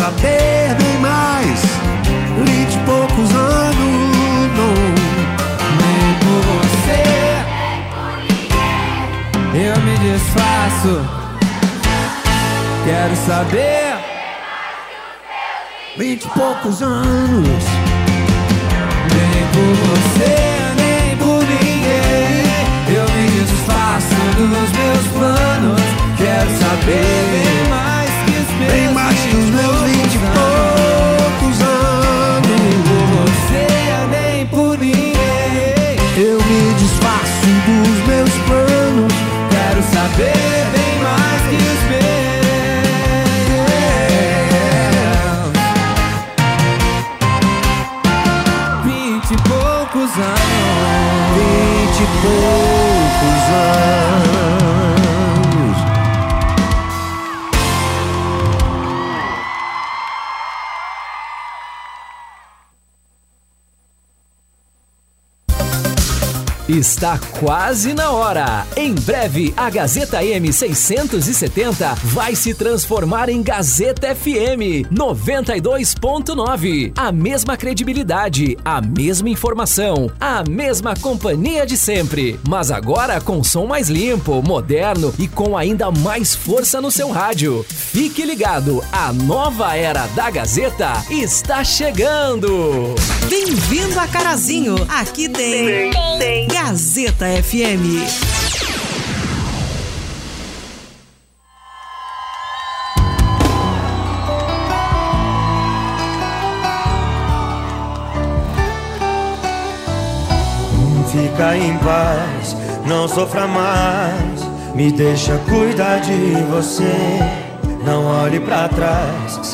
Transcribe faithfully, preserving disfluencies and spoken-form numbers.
saber bem mais. Vinte e poucos anos, não. Nem por você eu me desfaço. Quero saber. Vinte e poucos anos. Nem por você, nem por ninguém eu me desfaço dos meus planos. Quero saber bem mais que os meus, bem mais que os meus vinte e poucos anos. Nem por você, nem por ninguém eu me desfaço dos meus planos. Quero saber bem mais que os meus. Vinte e poucos anos. Vinte e poucos anos. Está quase na hora. Em breve, a Gazeta M seiscentos e setenta vai se transformar em Gazeta F M noventa e dois ponto nove. A mesma credibilidade, a mesma informação, a mesma companhia de sempre. Mas agora com som mais limpo, moderno e com ainda mais força no seu rádio. Fique ligado, a nova era da Gazeta está chegando. Bem-vindo a Carazinho. Aqui tem... tem, tem. Gazeta F M. Fica em paz, não sofra mais. Me deixa cuidar de você. Não olhe pra trás.